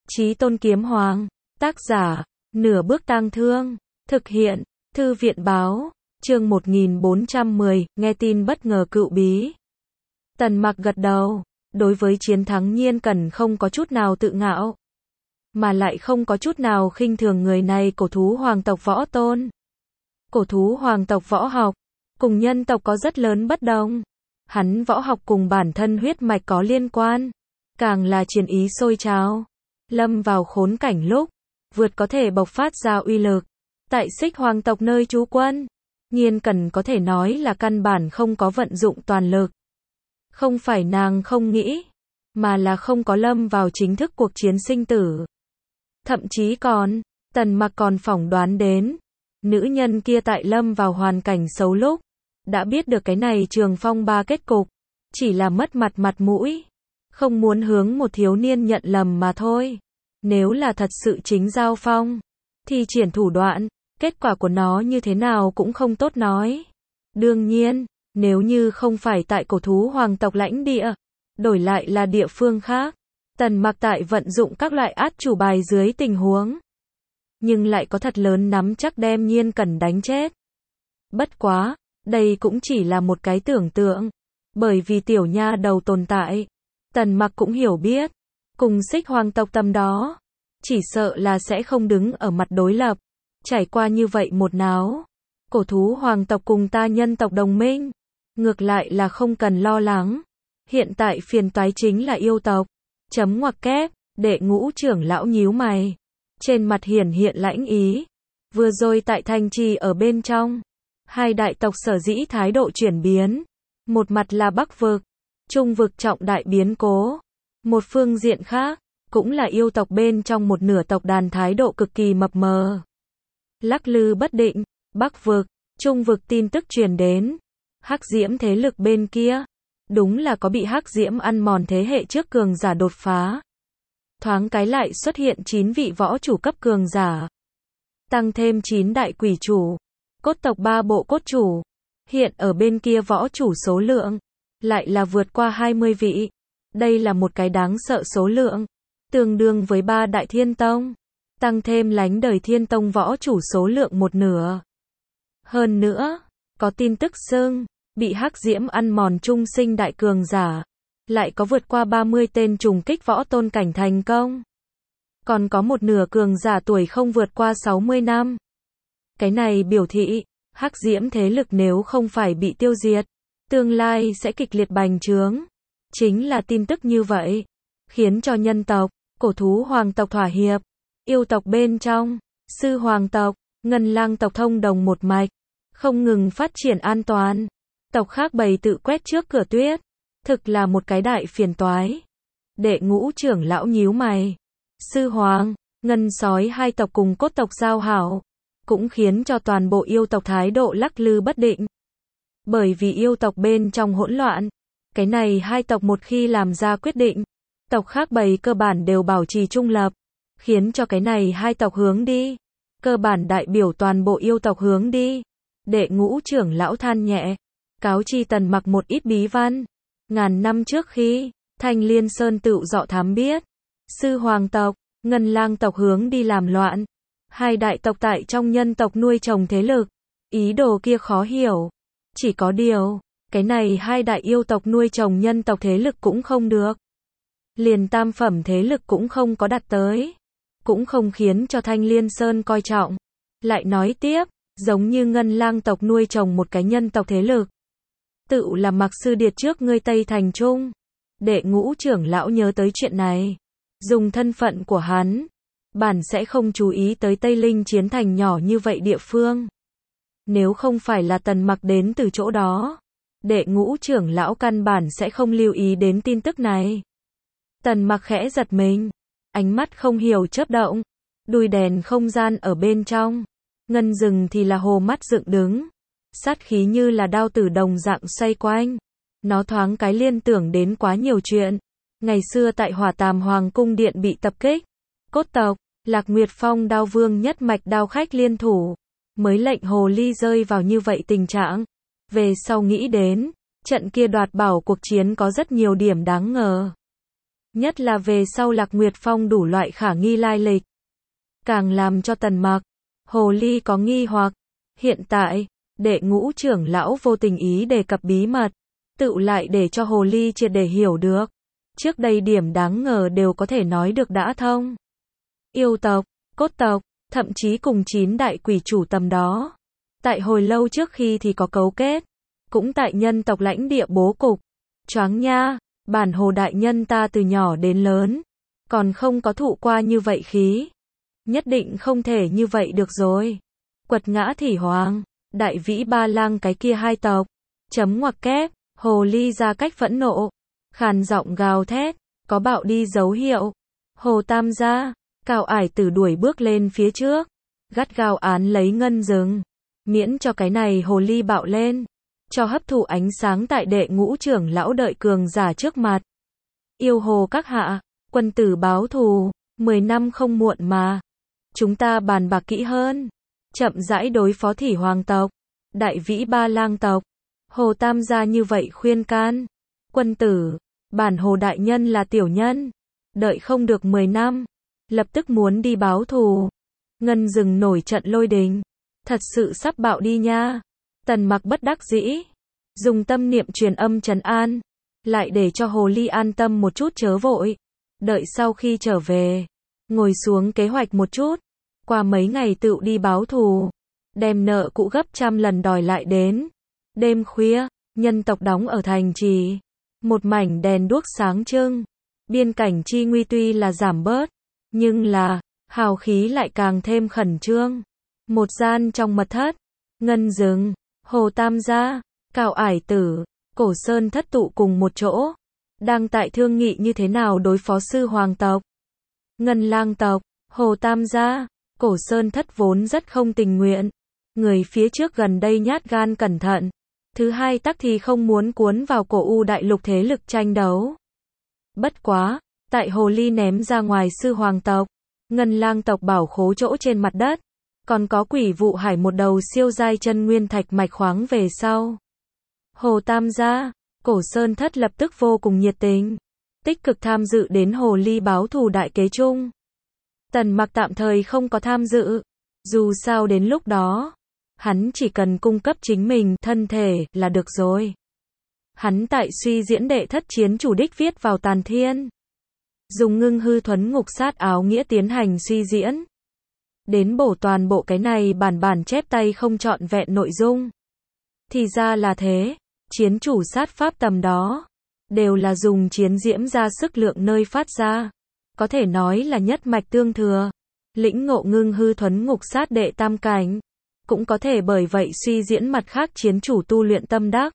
Chí Tôn Kiếm Hoàng. Tác giả, Nửa Bước Tang Thương. Thực hiện, Thư viện báo. Chương 1410, nghe tin bất ngờ cựu bí. Tần Mặc gật đầu. Đối với chiến thắng Nhiên Cẩn không có chút nào tự ngạo, mà lại không có chút nào khinh thường người này. Cổ thú hoàng tộc võ tôn. Cổ thú hoàng tộc võ học cùng nhân tộc có rất lớn bất đồng. Hắn võ học cùng bản thân huyết mạch có liên quan, càng là chiến ý sôi trào. Lâm vào khốn cảnh lúc vượt có thể bộc phát ra uy lực. Tại Xích hoàng tộc nơi trú quân, Nhiên Cẩn có thể nói là căn bản không có vận dụng toàn lực. Không phải nàng không nghĩ, mà là không có lâm vào chính thức cuộc chiến sinh tử. Thậm chí còn, Tần Mặc còn phỏng đoán đến, nữ nhân kia tại lâm vào hoàn cảnh xấu lúc, đã biết được cái này trường phong ba kết cục, chỉ là mất mặt mũi, không muốn hướng một thiếu niên nhận lầm mà thôi. Nếu là thật sự chính giao phong, thì triển thủ đoạn, kết quả của nó như thế nào cũng không tốt nói. Đương nhiên, nếu như không phải tại cổ thú hoàng tộc lãnh địa, đổi lại là địa phương khác, Tần Mặc tại vận dụng các loại át chủ bài dưới tình huống, nhưng lại có thật lớn nắm chắc đem Nhiên Cẩn đánh chết. Bất quá, đây cũng chỉ là một cái tưởng tượng, bởi vì tiểu nha đầu tồn tại, Tần Mặc cũng hiểu biết, cùng Xích hoàng tộc tầm đó, chỉ sợ là sẽ không đứng ở mặt đối lập. Trải qua như vậy một náo, cổ thú hoàng tộc cùng ta nhân tộc đồng minh, ngược lại là không cần lo lắng. Hiện tại phiền toái chính là yêu tộc. Chấm ngoặc kép, Đệ Ngũ trưởng lão nhíu mày, trên mặt hiển hiện lãnh ý. Vừa rồi tại thành trì ở bên trong, hai đại tộc sở dĩ thái độ chuyển biến, một mặt là Bắc vực, Trung vực trọng đại biến cố, một phương diện khác, cũng là yêu tộc bên trong một nửa tộc đàn thái độ cực kỳ mập mờ, lắc lư bất định. Bắc vực, Trung vực tin tức truyền đến, Hắc Diễm thế lực bên kia, đúng là có bị Hắc Diễm ăn mòn thế hệ trước cường giả đột phá. Thoáng cái lại xuất hiện 9 vị võ chủ cấp cường giả, tăng thêm 9 đại quỷ chủ, cốt tộc 3 bộ cốt chủ. Hiện ở bên kia võ chủ số lượng lại là vượt qua 20 vị. Đây là một cái đáng sợ số lượng, tương đương với 3 đại thiên tông, tăng thêm lánh đời thiên tông võ chủ số lượng một nửa. Hơn nữa, có tin tức xưng, bị Hắc Diễm ăn mòn trung sinh đại cường giả, lại có vượt qua 30 tên trùng kích võ tôn cảnh thành công. Còn có một nửa cường giả tuổi không vượt qua 60 năm. Cái này biểu thị, Hắc Diễm thế lực nếu không phải bị tiêu diệt, tương lai sẽ kịch liệt bành trướng. Chính là tin tức như vậy, khiến cho nhân tộc, cổ thú hoàng tộc thỏa hiệp. Yêu tộc bên trong, sư hoàng tộc, ngân lang tộc thông đồng một mạch, không ngừng phát triển an toàn. Tộc khác bày tự quét trước cửa tuyết, thực là một cái đại phiền toái. Đệ Ngũ trưởng lão nhíu mày. Sư hoàng, ngân sói hai tộc cùng cốt tộc giao hảo, cũng khiến cho toàn bộ yêu tộc thái độ lắc lư bất định. Bởi vì yêu tộc bên trong hỗn loạn, cái này hai tộc một khi làm ra quyết định, tộc khác bầy cơ bản đều bảo trì trung lập, khiến cho cái này hai tộc hướng đi, cơ bản đại biểu toàn bộ yêu tộc hướng đi. Đệ Ngũ trưởng lão than nhẹ, cáo chi Tần Mặc một ít bí văn. Ngàn năm trước khi Thanh Liên Sơn Tựu Dọ thám biết, sư hoàng tộc, ngân lang tộc hướng đi làm loạn, hai đại tộc tại trong nhân tộc nuôi trồng thế lực. Ý đồ kia khó hiểu, chỉ có điều, cái này hai đại yêu tộc nuôi trồng nhân tộc thế lực cũng không được, liền tam phẩm thế lực cũng không có đặt tới, cũng không khiến cho Thanh Liên Sơn coi trọng. Lại nói tiếp, giống như ngân lang tộc nuôi trồng một cái nhân tộc thế lực, tự là Mặc Sư Điệt trước ngươi Tây Thành Trung. Đệ Ngũ trưởng lão nhớ tới chuyện này, dùng thân phận của hắn, bản sẽ không chú ý tới Tây Linh chiến thành nhỏ như vậy địa phương. Nếu không phải là Tần Mặc đến từ chỗ đó, Đệ Ngũ trưởng lão căn bản sẽ không lưu ý đến tin tức này. Tần Mặc khẽ giật mình, ánh mắt không hiểu chớp động, đuôi đèn không gian ở bên trong, ngân rừng thì là hồ mắt dựng đứng, sát khí như là đao tử đồng dạng xoay quanh. Nó thoáng cái liên tưởng đến quá nhiều chuyện. Ngày xưa tại Hỏa Tàm Hoàng cung điện bị tập kích, cốt tộc, Lạc Nguyệt Phong đao vương nhất mạch đao khách liên thủ, mới lệnh hồ ly rơi vào như vậy tình trạng. Về sau nghĩ đến, trận kia đoạt bảo cuộc chiến có rất nhiều điểm đáng ngờ. Nhất là về sau Lạc Nguyệt Phong đủ loại khả nghi lai lịch. Càng làm cho Tần Mặc, Hồ Ly có nghi hoặc. Hiện tại, Đệ Ngũ trưởng lão vô tình ý đề cập bí mật, tựu lại để cho Hồ Ly triệt để hiểu được. Trước đây điểm đáng ngờ đều có thể nói được đã thông. Yêu tộc, cốt tộc, thậm chí cùng 9 đại quỷ chủ tầm đó. Tại hồi lâu trước khi thì có cấu kết, cũng tại nhân tộc lãnh địa bố cục. Choáng nha, bản Hồ đại nhân ta từ nhỏ đến lớn, còn không có thụ qua như vậy khí. Nhất định không thể như vậy được rồi. Quật ngã Thủy Hoàng, Đại Vĩ Ba Lang cái kia hai tộc. Chấm ngoặc kép, Hồ Ly ra cách phẫn nộ, khàn giọng gào thét, có bạo đi dấu hiệu. Hồ Tam gia, Cao Ải Tử đuổi bước lên phía trước, gắt gao án lấy Ngân Dừng, miễn cho cái này Hồ Ly bạo lên, cho hấp thụ ánh sáng tại Đệ Ngũ trưởng lão đợi cường giả trước mặt. Yêu Hồ các hạ, quân tử báo thù, 10 năm không muộn mà. Chúng ta bàn bạc kỹ hơn, chậm rãi đối phó Thủy Hoàng tộc, Đại Vĩ Ba Lang tộc. Hồ Tam gia như vậy khuyên can. Quân tử, bản Hồ đại nhân là tiểu nhân, đợi không được 10 năm, lập tức muốn đi báo thù. Ngân Dừng nổi trận lôi đình, thật sự sắp bạo đi nha. Tần Mặc bất đắc dĩ, dùng tâm niệm truyền âm trấn an, lại để cho Hồ Ly an tâm một chút chớ vội. Đợi sau khi trở về, ngồi xuống kế hoạch một chút, qua mấy ngày tựu đi báo thù, đem nợ cũ gấp trăm lần đòi lại đến. Đêm khuya, nhân tộc đóng ở thành trì, một mảnh đèn đuốc sáng trưng, biên cảnh chi nguy tuy là giảm bớt, nhưng là, hào khí lại càng thêm khẩn trương. Một gian trong mật thất, Ngân Dừng, Hồ Tam gia, Cao Ải Tử, Cổ Sơn thất tụ cùng một chỗ, đang tại thương nghị như thế nào đối phó Sư Hoàng tộc, Ngân Lang tộc. Hồ Tam gia, Cổ Sơn thất vốn rất không tình nguyện, người phía trước gần đây nhát gan cẩn thận, thứ hai tắc thì không muốn cuốn vào Cổ U đại lục thế lực tranh đấu. Bất quá, tại Hồ Ly ném ra ngoài Sư Hoàng tộc, Ngân Lang tộc bảo khố chỗ trên mặt đất, còn có Quỷ Vụ Hải một đầu siêu giai chân nguyên thạch mạch khoáng về sau. Hồ Tam gia, Cổ Sơn thất lập tức vô cùng nhiệt tình, tích cực tham dự đến Hồ Ly báo thù đại kế chung. Tần Mặc tạm thời không có tham dự, dù sao đến lúc đó, hắn chỉ cần cung cấp chính mình thân thể là được rồi. Hắn tại suy diễn đệ thất chiến chủ đích viết vào Tàn Thiên, dùng Ngưng Hư Thuấn Ngục Sát áo nghĩa tiến hành suy diễn, đến bổ toàn bộ cái này bản chép tay không trọn vẹn nội dung. Thì ra là thế, chiến chủ sát pháp tầm đó, đều là dùng chiến diễm ra sức lượng nơi phát ra, có thể nói là nhất mạch tương thừa. Lĩnh ngộ Ngưng Hư Thuấn Ngục Sát đệ tam cảnh, cũng có thể bởi vậy suy diễn mặt khác chiến chủ tu luyện tâm đắc.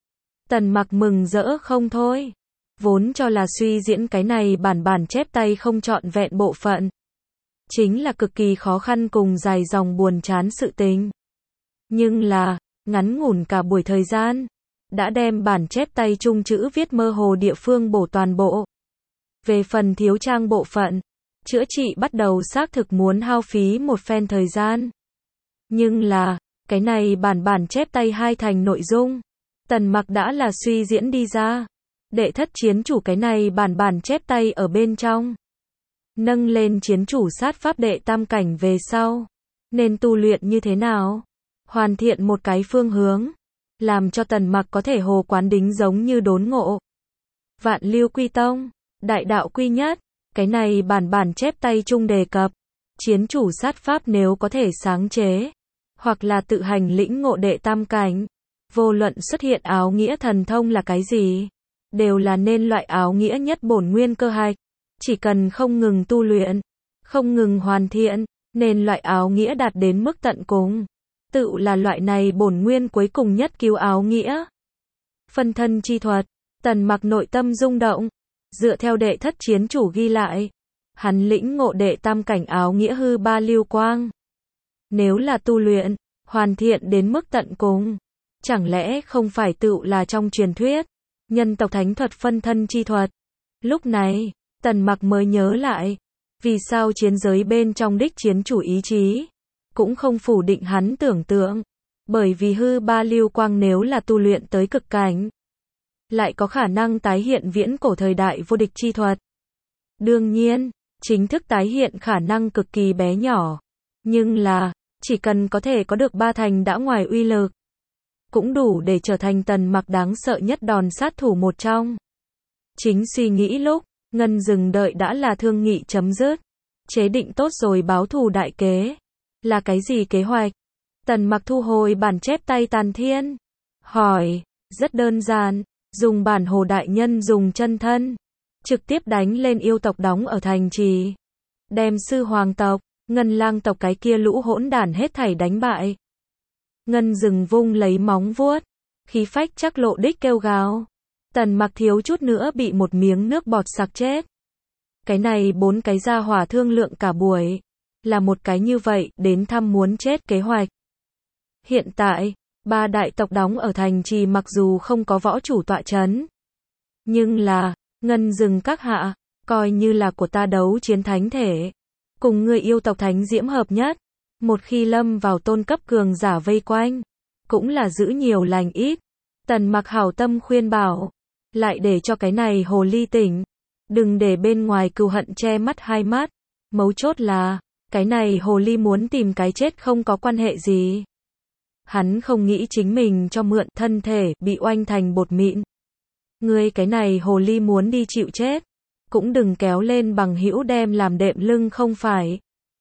Tần Mặc mừng rỡ không thôi, vốn cho là suy diễn cái này bản chép tay không trọn vẹn bộ phận, chính là cực kỳ khó khăn cùng dài dòng buồn chán sự tình. Nhưng là, ngắn ngủn cả buổi thời gian, đã đem bản chép tay chung chữ viết mơ hồ địa phương bổ toàn bộ. Về phần thiếu trang bộ phận, chữa trị bắt đầu xác thực muốn hao phí một phen thời gian. Nhưng là, cái này bản chép tay hai thành nội dung, Tần Mặc đã là suy diễn đi ra. Đệ thất chiến chủ cái này bản chép tay ở bên trong, nâng lên chiến chủ sát pháp đệ tam cảnh về sau, nên tu luyện như thế nào, hoàn thiện một cái phương hướng, làm cho Tần Mặc có thể hồ quán đính giống như đốn ngộ. Vạn lưu quy tông, đại đạo quy nhất, cái này bản chép tay chung đề cập, chiến chủ sát pháp nếu có thể sáng chế, hoặc là tự hành lĩnh ngộ đệ tam cảnh, vô luận xuất hiện áo nghĩa thần thông là cái gì, đều là nên loại áo nghĩa nhất bổn nguyên cơ hạch. Chỉ cần không ngừng tu luyện, không ngừng hoàn thiện, nên loại áo nghĩa đạt đến mức tận cùng, tự là loại này bổn nguyên cuối cùng nhất cứu áo nghĩa. Phân thân chi thuật, Tần Mặc nội tâm rung động, dựa theo đệ thất chiến chủ ghi lại, hắn lĩnh ngộ đệ tam cảnh áo nghĩa hư ba lưu quang. Nếu là tu luyện, hoàn thiện đến mức tận cùng, chẳng lẽ không phải tự là trong truyền thuyết, nhân tộc thánh thuật phân thân chi thuật. Lúc này, Tần Mặc mới nhớ lại, vì sao chiến giới bên trong đích chiến chủ ý chí, cũng không phủ định hắn tưởng tượng, bởi vì hư ba lưu quang nếu là tu luyện tới cực cảnh, lại có khả năng tái hiện viễn cổ thời đại vô địch chi thuật, Đương nhiên, chính thức tái hiện khả năng cực kỳ bé nhỏ. Nhưng là, chỉ cần có thể có được 3 thành đã ngoài uy lực, cũng đủ để trở thành Tần Mặc đáng sợ nhất đòn sát thủ một trong. Chính suy nghĩ lúc, Ngân dừng đợi đã là thương nghị chấm dứt. Chế định tốt rồi báo thù đại kế. Là cái gì kế hoạch? Tần Mặc thu hồi bản chép tay Tàn Thiên. Hỏi, rất đơn giản, dùng bản hồ đại nhân dùng chân thân. Trực tiếp đánh lên yêu tộc đóng ở thành trì. Đem sư hoàng tộc, Ngân lang tộc cái kia lũ hỗn đản hết thảy đánh bại. Ngân dừng vung lấy móng vuốt. Khí phách chắc lộ đích kêu gào. Tần Mặc thiếu chút nữa bị một miếng nước bọt sặc chết. Cái này 4 cái gia hỏa thương lượng cả buổi. Là một cái như vậy, đến thăm muốn chết kế hoạch. Hiện tại, 3 đại tộc đóng ở thành trì mặc dù không có võ chủ tọa chấn. Nhưng là, Ngân dừng các hạ, coi như là của ta đấu chiến thánh thể. Cùng người yêu tộc thánh diễm hợp nhất. Một khi lâm vào tôn cấp cường giả vây quanh. Cũng là giữ nhiều lành ít. Tần Mặc hảo tâm khuyên bảo. Lại để cho cái này hồ ly tỉnh. Đừng để bên ngoài cừu hận che mắt hai mắt. Mấu chốt là, cái này hồ ly muốn tìm cái chết không có quan hệ gì. Hắn không nghĩ chính mình cho mượn thân thể bị oanh thành bột mịn. Ngươi cái này hồ ly muốn đi chịu chết. Cũng đừng kéo lên bằng hữu đem làm đệm lưng không phải.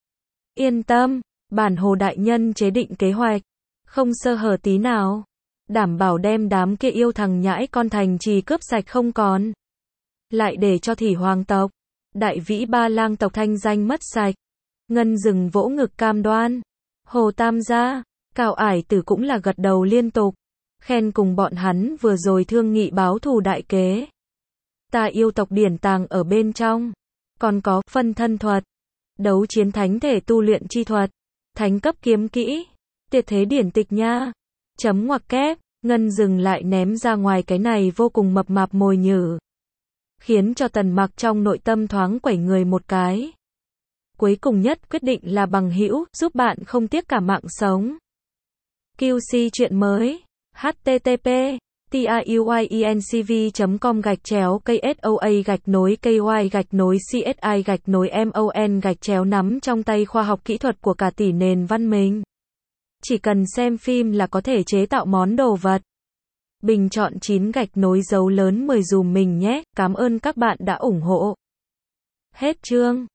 Yên tâm, bản hồ đại nhân chế định kế hoạch. Không sơ hở tí nào. Đảm bảo đem đám kia yêu thằng nhãi con thành trì cướp sạch không còn. Lại để cho Thủy hoàng tộc, đại vĩ ba lang tộc thanh danh mất sạch. Ngân dừng vỗ ngực cam đoan. Hồ Tam gia, Cao Ải Tử cũng là gật đầu liên tục. Khen cùng bọn hắn vừa rồi thương nghị báo thù đại kế. Ta yêu tộc điển tàng ở bên trong. Còn có phân thân thuật, đấu chiến thánh thể tu luyện chi thuật, thánh cấp kiếm kỹ, tuyệt thế điển tịch nha. Chấm ngoặc kép, Ngân dừng lại ném ra ngoài cái này vô cùng mập mạp mồi nhử. Khiến cho Tần Mặc trong nội tâm thoáng quẩy người một cái. Cuối cùng nhất quyết định là bằng hữu, giúp bạn không tiếc cả mạng sống. QC chuyện mới. http://truyenCV.com/KSOA-KY-CSI-MON-nắm trong tay khoa học kỹ thuật của cả tỷ nền văn minh. Chỉ cần xem phim là có thể chế tạo món đồ vật. Bình chọn 9 dấu lớn 10 dùm mình nhé. Cảm ơn các bạn đã ủng hộ. Hết chương.